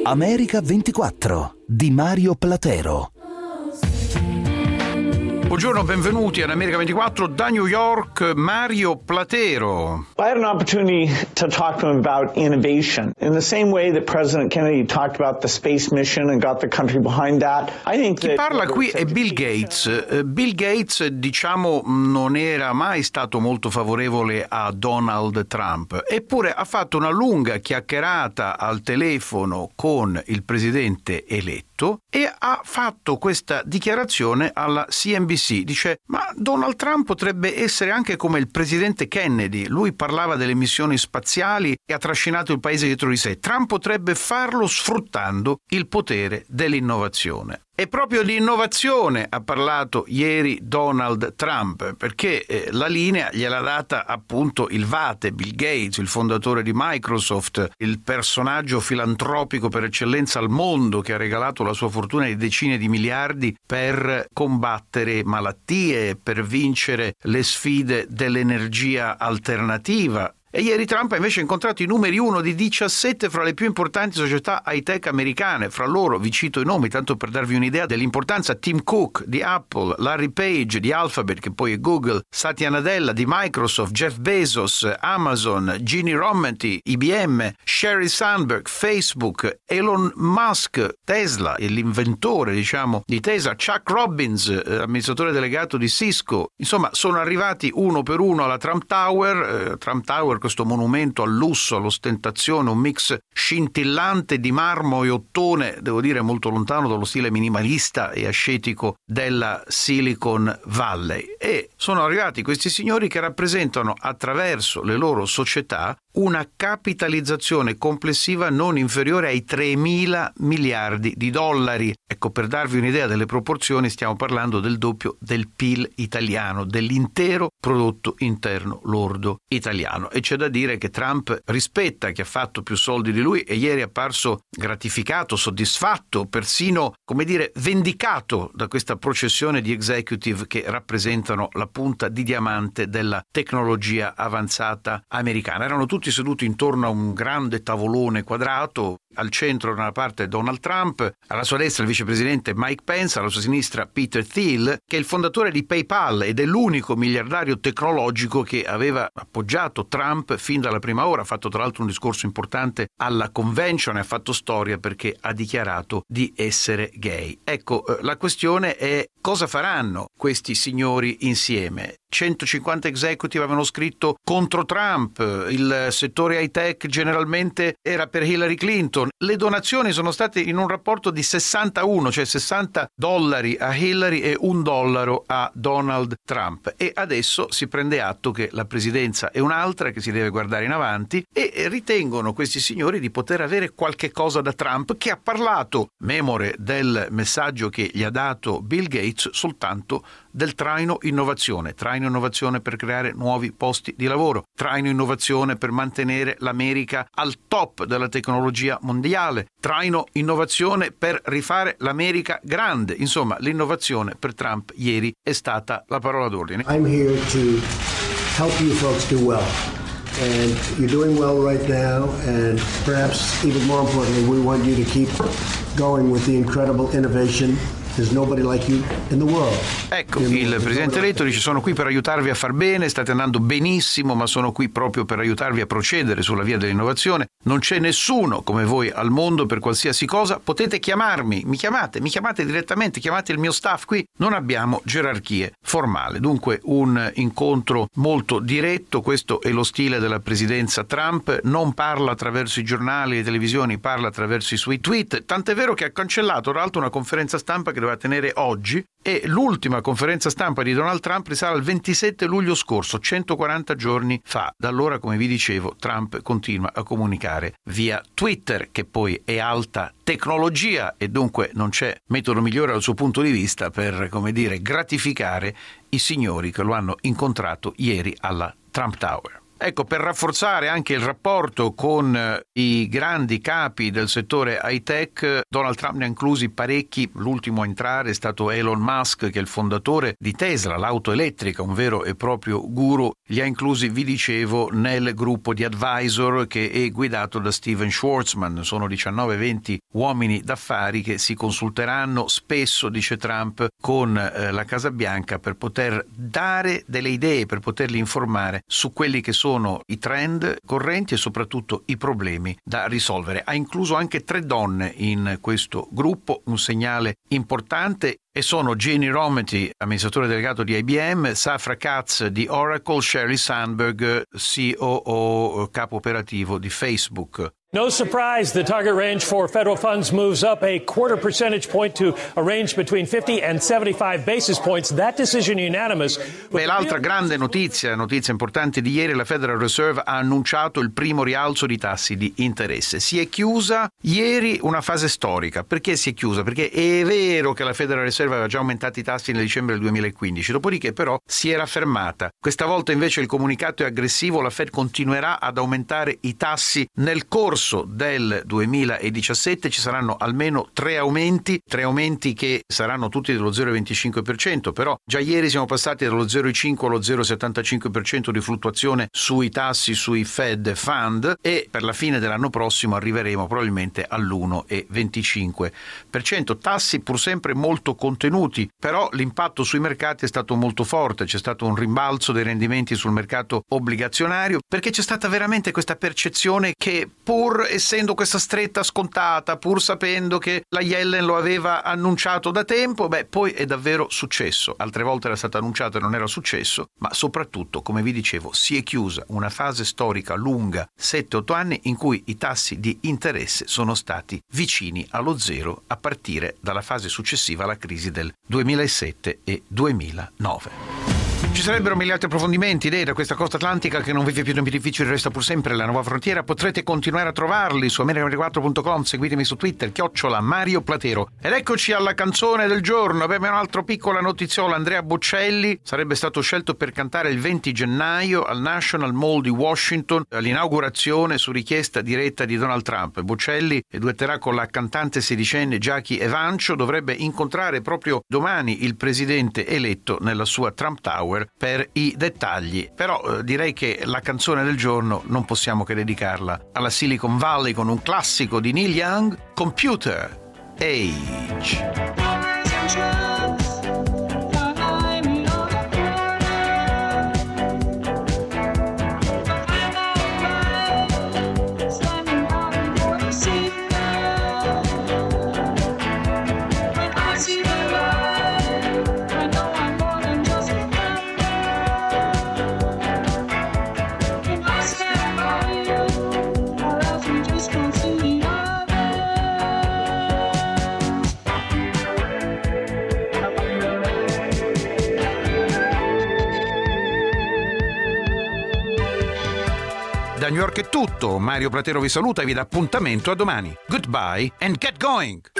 America 24 di Mario Platero. Buongiorno, benvenuti ad America 24 da New York, Mario Platero. I had an opportunity to talk to him about innovation. In the same way that President Kennedy talked about the space mission and got the country behind that, I think that... Chi parla qui è Bill Gates. Bill Gates, diciamo, non era mai stato molto favorevole a Donald Trump, eppure ha fatto una lunga chiacchierata al telefono con il presidente eletto e ha fatto questa dichiarazione alla CNBC. Dice: ma Donald Trump potrebbe essere anche come il presidente Kennedy. Lui parlava delle missioni spaziali e ha trascinato il paese dietro di sé. Trump potrebbe farlo sfruttando il potere dell'innovazione. E proprio di innovazione ha parlato ieri Donald Trump, perché la linea gliel'ha data appunto il Vate, Bill Gates, il fondatore di Microsoft, il personaggio filantropico per eccellenza al mondo che ha regalato la sua fortuna di decine di miliardi per combattere malattie, per vincere le sfide dell'energia alternativa. E ieri Trump ha invece incontrato i numeri 1 di 17 fra le più importanti società high-tech americane. Fra loro vi cito i nomi, tanto per darvi un'idea dell'importanza: Tim Cook di Apple, Larry Page di Alphabet, che poi è Google, Satya Nadella di Microsoft, Jeff Bezos, Amazon, Ginny Rometty, IBM, Sheryl Sandberg, Facebook, Elon Musk, Tesla, l'inventore, diciamo, di Tesla, Chuck Robbins, amministratore delegato di Cisco. Insomma, sono arrivati uno per uno alla Trump Tower. Trump Tower, questo monumento al lusso, all'ostentazione, un mix scintillante di marmo e ottone, devo dire molto lontano dallo stile minimalista e ascetico della Silicon Valley. E sono arrivati questi signori che rappresentano, attraverso le loro società, una capitalizzazione complessiva non inferiore ai 3.000 miliardi di dollari. Ecco, per darvi un'idea delle proporzioni, stiamo parlando del doppio del PIL italiano, dell'intero prodotto interno lordo italiano. E c'è da dire che Trump rispetta chi ha fatto più soldi di lui e ieri è apparso gratificato, soddisfatto, persino, come dire, vendicato da questa processione di executive che rappresentano la punta di diamante della tecnologia avanzata americana. Erano tutti seduti intorno a un grande tavolone quadrato, al centro da una parte Donald Trump, alla sua destra il vicepresidente Mike Pence, alla sua sinistra Peter Thiel, che è il fondatore di PayPal ed è l'unico miliardario tecnologico che aveva appoggiato Trump fin dalla prima ora. Ha fatto tra l'altro un discorso importante alla convention e ha fatto storia perché ha dichiarato di essere gay. Ecco, la questione è: cosa faranno questi signori insieme? 150 executive avevano scritto contro Trump, il settore high tech generalmente era per Hillary Clinton. Le donazioni sono state in un rapporto di 61, cioè $60 a Hillary e $1 a Donald Trump. E adesso si prende atto che la presidenza è un'altra, che si deve guardare in avanti, e ritengono questi signori di poter avere qualche cosa da Trump, che ha parlato, memore del messaggio che gli ha dato Bill Gates, soltanto del traino innovazione per creare nuovi posti di lavoro, traino innovazione per mantenere l'America al top della tecnologia mondiale, traino innovazione per rifare l'America grande. Insomma, l'innovazione per Trump ieri è stata la parola d'ordine. I'm here to help you folks do well. And you're doing well right now, and perhaps even more importantly, we want you to keep going with the incredible innovation. There's nobody like you in the world. Ecco, il presidente eletto dice: sono qui per aiutarvi a far bene, state andando benissimo, ma sono qui proprio per aiutarvi a procedere sulla via dell'innovazione. Non c'è nessuno come voi al mondo per qualsiasi cosa. Potete chiamarmi, mi chiamate direttamente, chiamate il mio staff qui, non abbiamo gerarchie formali. Dunque un incontro molto diretto, questo è lo stile della presidenza Trump. Non parla attraverso i giornali e le televisioni, parla attraverso i suoi tweet, tant'è vero che ha cancellato tra l'altro una conferenza stampa che doveva tenere oggi, e l'ultima conferenza stampa di Donald Trump risale al 27 luglio scorso, 140 giorni fa. Da allora, come vi dicevo, Trump continua a comunicare via Twitter, che poi è alta tecnologia e dunque non c'è metodo migliore dal suo punto di vista per, come dire, gratificare i signori che lo hanno incontrato ieri alla Trump Tower. Ecco, per rafforzare anche il rapporto con i grandi capi del settore high-tech, Donald Trump ne ha inclusi parecchi. L'ultimo a entrare è stato Elon Musk, che è il fondatore di Tesla, l'auto elettrica, un vero e proprio guru. Li ha inclusi, vi dicevo, nel gruppo di advisor che è guidato da Steven Schwarzman. Sono 19-20 uomini d'affari che si consulteranno spesso, dice Trump, con la Casa Bianca per poter dare delle idee, per poterli informare su quelli che sono i trend correnti e soprattutto i problemi da risolvere. Ha incluso anche 3 donne in questo gruppo, un segnale importante, e sono Ginny Rometty, amministratore delegato di IBM, Safra Catz di Oracle, Sheryl Sandberg, COO, capo operativo di Facebook. No surprise, the target range for federal funds moves up a 0.25 percentage point to a range between 50 and 75 basis points. That decision unanimous. L'altra grande notizia importante di ieri, la Federal Reserve ha annunciato il primo rialzo di tassi di interesse. Si è chiusa ieri una fase storica. Perché si è chiusa? Perché è vero che la Federal Reserve aveva già aumentato i tassi nel dicembre del 2015, dopodiché però si era fermata. Questa volta invece il comunicato è aggressivo, la Fed continuerà ad aumentare i tassi nel corso del 2017. Ci saranno almeno 3 aumenti che saranno tutti dello 0,25%, però già ieri siamo passati dallo 0,5 allo 0,75% di fluttuazione sui tassi sui Fed Fund, e per la fine dell'anno prossimo arriveremo probabilmente all'1,25%. Tassi pur sempre molto contenuti, però l'impatto sui mercati è stato molto forte. C'è stato un rimbalzo dei rendimenti sul mercato obbligazionario, perché c'è stata veramente questa percezione che, pur essendo questa stretta scontata, pur sapendo che la Yellen lo aveva annunciato da tempo, poi è davvero successo. Altre volte era stato annunciato e non era successo, ma soprattutto, come vi dicevo, si è chiusa una fase storica lunga, 7-8 anni, in cui i tassi di interesse sono stati vicini allo zero a partire dalla fase successiva alla crisi del 2007 e 2009. Ci sarebbero mille altri approfondimenti, idee da questa costa atlantica che non vive più tempi difficili, resta pur sempre la nuova frontiera. Potrete continuare a trovarli su america24.com, seguitemi su Twitter, @Mario Platero. Ed eccoci alla canzone del giorno. Abbiamo un'altra piccola notiziola. Andrea Bocelli sarebbe stato scelto per cantare il 20 gennaio al National Mall di Washington all'inaugurazione su richiesta diretta di Donald Trump. Bocelli duetterà con la cantante sedicenne Jackie Evancho. Dovrebbe incontrare proprio domani il presidente eletto nella sua Trump Tower per i dettagli. Però direi che la canzone del giorno non possiamo che dedicarla alla Silicon Valley con un classico di Neil Young, Computer Age. Da New York è tutto. Mario Platero vi saluta e vi dà appuntamento a domani. Goodbye and get going!